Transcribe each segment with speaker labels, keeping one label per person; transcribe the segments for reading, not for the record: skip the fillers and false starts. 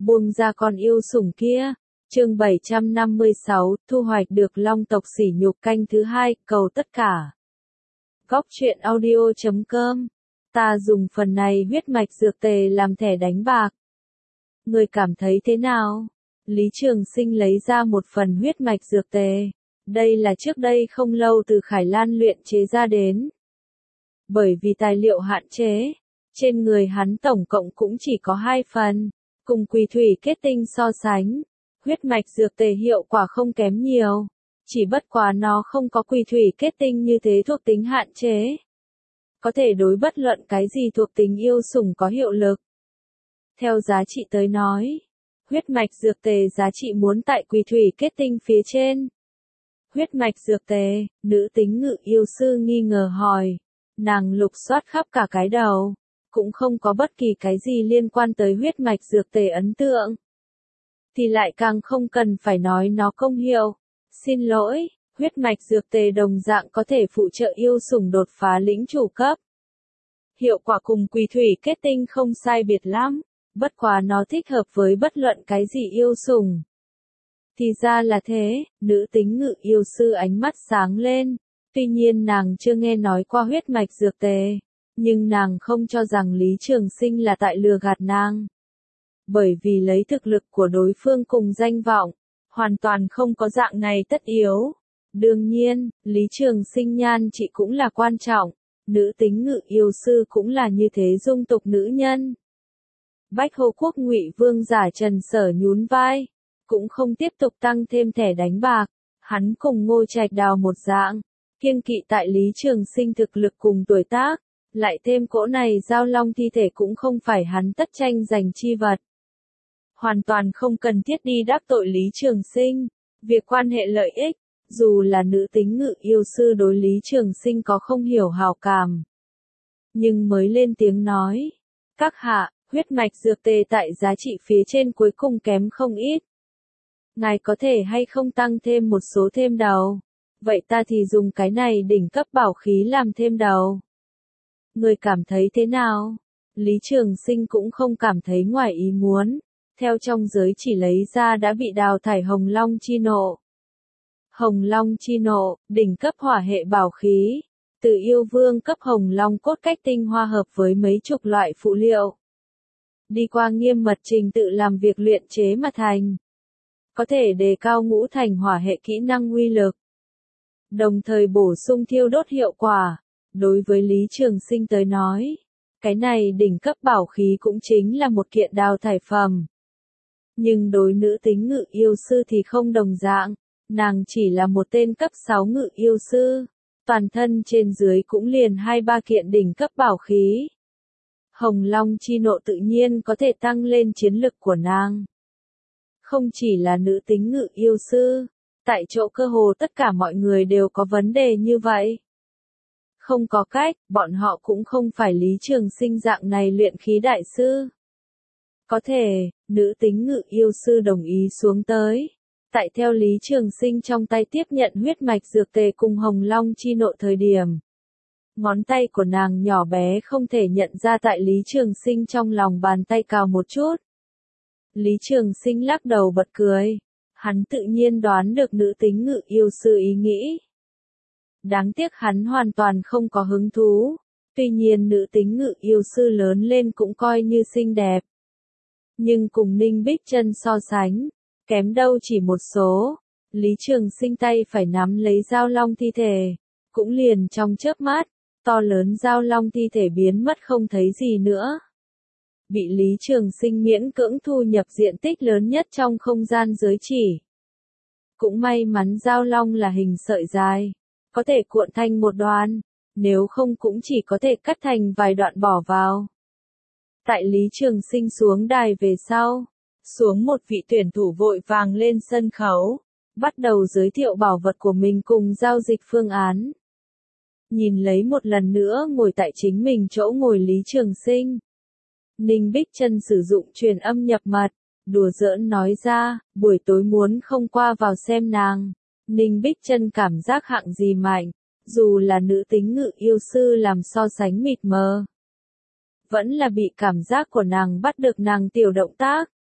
Speaker 1: buông ra con yêu sủng kia. Chương 756, thu hoạch được long tộc sỉ nhục canh thứ 2, cầu tất cả. Góc truyện audio.com. Ta dùng phần này huyết mạch dược tề làm thẻ đánh bạc. Người cảm thấy thế nào? Lý Trường Sinh lấy ra một phần huyết mạch dược tề. Đây là trước đây không lâu từ Khải Lan luyện chế ra đến. Bởi vì tài liệu hạn chế, trên người hắn tổng cộng cũng chỉ có 2 phần. Cùng quỳ thủy kết tinh so sánh, huyết mạch dược tề hiệu quả không kém nhiều. Chỉ bất quá nó không có quỳ thủy kết tinh như thế thuộc tính hạn chế. Có thể đối bất luận cái gì thuộc tính yêu sủng có hiệu lực. Theo giá trị tới nói, huyết mạch dược tề giá trị muốn tại quỳ thủy kết tinh phía trên. Huyết mạch dược tề, nữ tính ngự yêu sư nghi ngờ hỏi. Nàng lục soát khắp cả cái đầu, cũng không có bất kỳ cái gì liên quan tới huyết mạch dược tề ấn tượng. Thì lại càng không cần phải nói nó công hiệu. Xin lỗi, huyết mạch dược tề đồng dạng có thể phụ trợ yêu sủng đột phá lĩnh chủ cấp. Hiệu quả cùng quỳ thủy kết tinh không sai biệt lắm, bất quá nó thích hợp với bất luận cái gì yêu sủng. Thì ra là thế, nữ tính ngự yêu sư ánh mắt sáng lên. Tuy nhiên nàng chưa nghe nói qua huyết mạch dược tề, nhưng nàng không cho rằng Lý Trường Sinh là tại lừa gạt nàng. Bởi vì lấy thực lực của đối phương cùng danh vọng, hoàn toàn không có dạng này tất yếu. Đương nhiên, Lý Trường Sinh nhan trị cũng là quan trọng, nữ tính ngự yêu sư cũng là như thế dung tục nữ nhân. Bách Hồ Quốc Ngụy Vương giả Trần Sở nhún vai, cũng không tiếp tục tăng thêm thẻ đánh bạc, hắn cùng Ngô Trạch Đào một dạng. Kiêng kỵ tại Lý Trường Sinh thực lực cùng tuổi tác, lại thêm cỗ này giao long thi thể cũng không phải hắn tất tranh giành chi vật. Hoàn toàn không cần thiết đi đắc tội Lý Trường Sinh, việc quan hệ lợi ích, dù là nữ tính ngự yêu sư đối Lý Trường Sinh có không hiểu hảo cảm. Nhưng mới lên tiếng nói, các hạ, huyết mạch dược tề tại giá trị phía trên cuối cùng kém không ít. Ngài có thể hay không tăng thêm một số thêm đầu? Vậy ta thì dùng cái này đỉnh cấp bảo khí làm thêm đầu. Người cảm thấy thế nào? Lý Trường Sinh cũng không cảm thấy ngoài ý muốn. Theo trong giới chỉ lấy ra đã bị đào thải Hồng Long Chi Nộ. Hồng Long Chi Nộ, đỉnh cấp hỏa hệ bảo khí. Từ yêu vương cấp Hồng Long cốt cách tinh hoa hợp với mấy chục loại phụ liệu. Đi qua nghiêm mật trình tự làm việc luyện chế mà thành. Có thể đề cao ngũ thành hỏa hệ kỹ năng uy lực. Đồng thời bổ sung thiêu đốt hiệu quả. Đối với Lý Trường Sinh tới nói, cái này đỉnh cấp bảo khí cũng chính là một kiện đào thải phẩm. Nhưng đối nữ tính ngự yêu sư thì không đồng dạng, nàng chỉ là một tên cấp 6 ngự yêu sư, toàn thân trên dưới cũng liền 2-3 kiện đỉnh cấp bảo khí. Hồng Long Chi Nộ tự nhiên có thể tăng lên chiến lực của nàng. Không chỉ là nữ tính ngự yêu sư, tại chỗ cơ hồ tất cả mọi người đều có vấn đề như vậy. Không có cách, bọn họ cũng không phải Lý Trường Sinh dạng này luyện khí đại sư. Có thể, nữ tính ngự yêu sư đồng ý xuống tới. Tại theo Lý Trường Sinh trong tay tiếp nhận huyết mạch dược tề cùng Hồng Long Chi Nộ thời điểm. Ngón tay của nàng nhỏ bé không thể nhận ra tại Lý Trường Sinh trong lòng bàn tay cào một chút. Lý Trường Sinh lắc đầu bật cười. Hắn tự nhiên đoán được nữ tính ngự yêu sư ý nghĩ. Đáng tiếc hắn hoàn toàn không có hứng thú. Tuy nhiên nữ tính ngự yêu sư lớn lên cũng coi như xinh đẹp. Nhưng cùng Ninh Bích Chân so sánh, kém đâu chỉ một số. Lý Trường Sinh tay phải nắm lấy giao long thi thể. Cũng liền trong chớp mắt, to lớn giao long thi thể biến mất không thấy gì nữa. Bị Lý Trường Sinh miễn cưỡng thu nhập diện tích lớn nhất trong không gian giới chỉ. Cũng may mắn giao long là hình sợi dài, có thể cuộn thành một đoàn, nếu không cũng chỉ có thể cắt thành vài đoạn bỏ vào. Tại Lý Trường Sinh xuống đài về sau, xuống một vị tuyển thủ vội vàng lên sân khấu, bắt đầu giới thiệu bảo vật của mình cùng giao dịch phương án. Nhìn lấy một lần nữa ngồi tại chính mình chỗ ngồi Lý Trường Sinh. Ninh Bích Chân sử dụng truyền âm nhập mật, đùa giỡn nói ra, buổi tối muốn không qua vào xem nàng. Ninh Bích Chân cảm giác hạng gì mạnh, dù là nữ tính ngự yêu sư làm so sánh mịt mờ. Vẫn là bị cảm giác của nàng bắt được nàng tiểu động tác.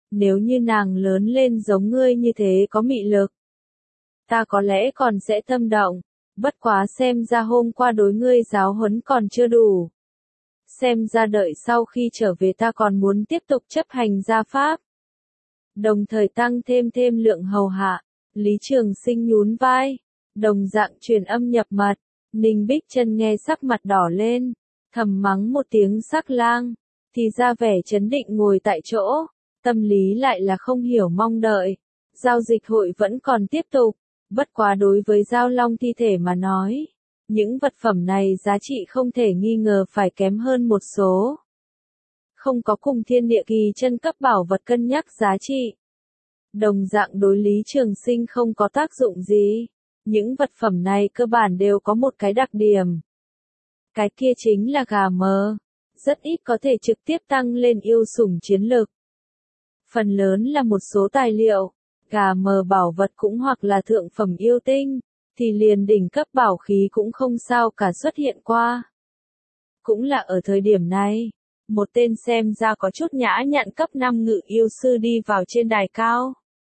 Speaker 1: nếu như nàng lớn lên giống ngươi như thế có mị lực, ta có lẽ còn sẽ tâm động, bất quá xem ra hôm qua đối ngươi giáo huấn còn chưa đủ. Xem ra đợi sau khi trở về ta còn muốn tiếp tục chấp hành gia pháp. Đồng thời tăng thêm lượng hầu hạ, Lý Trường Sinh nhún vai, đồng dạng truyền âm nhập mật, Ninh Bích Chân nghe sắc mặt đỏ lên, thầm mắng một tiếng sắc lang, thì ra vẻ chấn định ngồi tại chỗ, tâm lý lại là không hiểu mong đợi. Giao dịch hội vẫn còn tiếp tục, bất quá đối với Giao Long thi thể mà nói, những vật phẩm này giá trị không thể nghi ngờ phải kém hơn một số. Không có cùng thiên địa kỳ chân cấp bảo vật cân nhắc giá trị. Đồng dạng đối Lý Trường Sinh không có tác dụng gì. Những vật phẩm này cơ bản đều có một cái đặc điểm. Cái kia chính là gà mờ. Rất ít có thể trực tiếp tăng lên yêu sủng chiến lực. Phần lớn là một số tài liệu, gà mờ bảo vật cũng hoặc là thượng phẩm yêu tinh, thì liền đỉnh cấp bảo khí cũng không sao cả xuất hiện qua. Cũng là ở thời điểm này, một tên xem ra có chút nhã nhặn cấp 5 ngự yêu sư đi vào trên đài cao.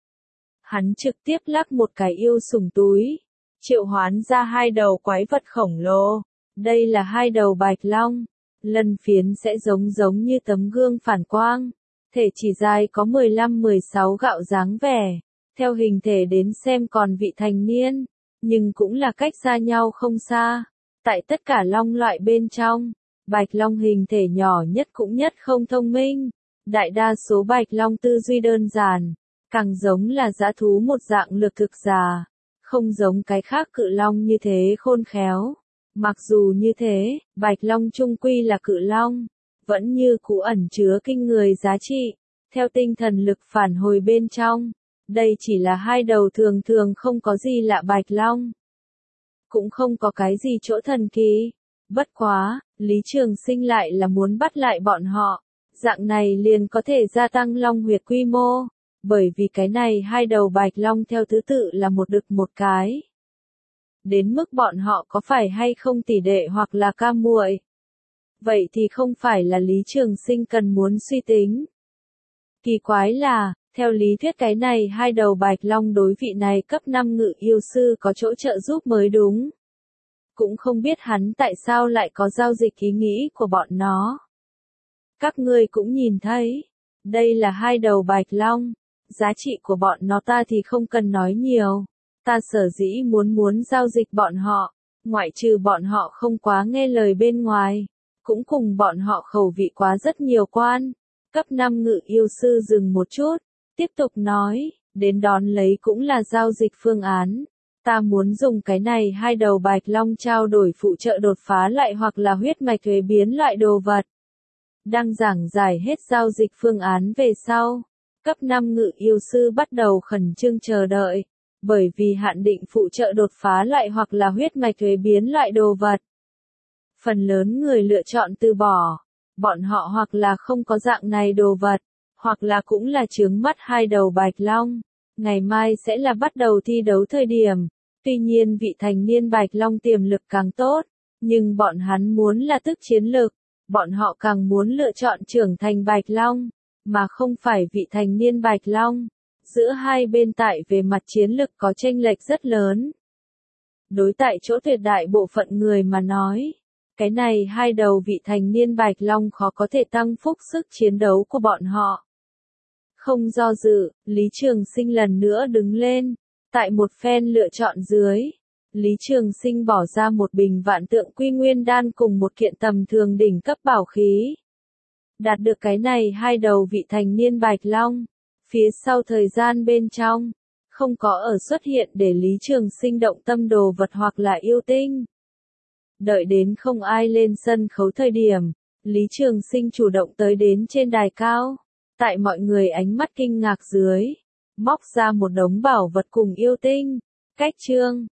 Speaker 1: Hắn trực tiếp lắc một cái yêu sủng túi, triệu hoán ra 2 đầu quái vật khổng lồ. Đây là 2 đầu bạch long, lân phiến sẽ giống như tấm gương phản quang, thể chỉ dài có 15-16 gạo dáng vẻ, theo hình thể đến xem còn vị thành niên, nhưng cũng là cách xa nhau không xa. Tại tất cả long loại bên trong, bạch long hình thể nhỏ nhất cũng nhất không thông minh, đại đa số bạch long tư duy đơn giản, càng giống là dã thú một dạng lược thực già, không giống cái khác cự long như thế khôn khéo. Mặc dù như thế, bạch long trung quy là cự long, vẫn như cũ ẩn chứa kinh người giá trị, theo tinh thần lực phản hồi bên trong. Đây chỉ là 2 đầu thường không có gì lạ bạch long. Cũng không có cái gì chỗ thần kỳ. Bất quá, Lý Trường Sinh lại là muốn bắt lại bọn họ. Dạng này liền có thể gia tăng long huyệt quy mô. Bởi vì cái này 2 đầu bạch long theo thứ tự là một đực một cái. Đến mức bọn họ có phải hay không tỷ đệ hoặc là ca muội. Vậy thì không phải là Lý Trường Sinh cần muốn suy tính. Kỳ quái là, theo lý thuyết cái này 2 đầu bạch long đối vị này cấp 5 ngự yêu sư có chỗ trợ giúp mới đúng. Cũng không biết hắn tại sao lại có giao dịch ý nghĩ của bọn nó. Các ngươi cũng nhìn thấy, đây là 2 đầu bạch long, giá trị của bọn nó ta thì không cần nói nhiều. Ta sở dĩ muốn giao dịch bọn họ, ngoại trừ bọn họ không quá nghe lời bên ngoài, cũng cùng bọn họ khẩu vị quá rất nhiều quan. Cấp 5 ngự yêu sư dừng một chút, tiếp tục nói, đến đón lấy cũng là giao dịch phương án. Ta muốn dùng cái này 2 đầu bạch long trao đổi phụ trợ đột phá lại hoặc là huyết mạch thuế biến loại đồ vật. Đang giảng giải hết giao dịch phương án về sau, cấp 5 ngự yêu sư bắt đầu khẩn trương chờ đợi. Bởi vì hạn định phụ trợ đột phá lại hoặc là huyết mạch thuế biến loại đồ vật. Phần lớn người lựa chọn từ bỏ, bọn họ hoặc là không có dạng này đồ vật, hoặc là cũng là chướng mắt 2 đầu bạch long. Ngày mai sẽ là bắt đầu thi đấu thời điểm, tuy nhiên vị thành niên bạch long tiềm lực càng tốt, nhưng bọn hắn muốn là tức chiến lực, bọn họ càng muốn lựa chọn trưởng thành bạch long, mà không phải vị thành niên bạch long. Giữa hai bên tại về mặt chiến lực có chênh lệch rất lớn. Đối tại chỗ tuyệt đại bộ phận người mà nói, cái này 2 đầu vị thành niên bạch long khó có thể tăng phúc sức chiến đấu của bọn họ. Không do dự, Lý Trường Sinh lần nữa đứng lên, tại một phen lựa chọn dưới, Lý Trường Sinh bỏ ra một bình vạn tượng quy nguyên đan cùng một kiện tầm thường đỉnh cấp bảo khí. Đạt được cái này 2 đầu vị thành niên bạch long. Phía sau thời gian bên trong, không có ở xuất hiện để Lý Trường Sinh động tâm đồ vật hoặc là yêu tinh. Đợi đến không ai lên sân khấu thời điểm, Lý Trường Sinh chủ động tới đến trên đài cao. Tại mọi người ánh mắt kinh ngạc dưới, móc ra một đống bảo vật cùng yêu tinh. Cách chương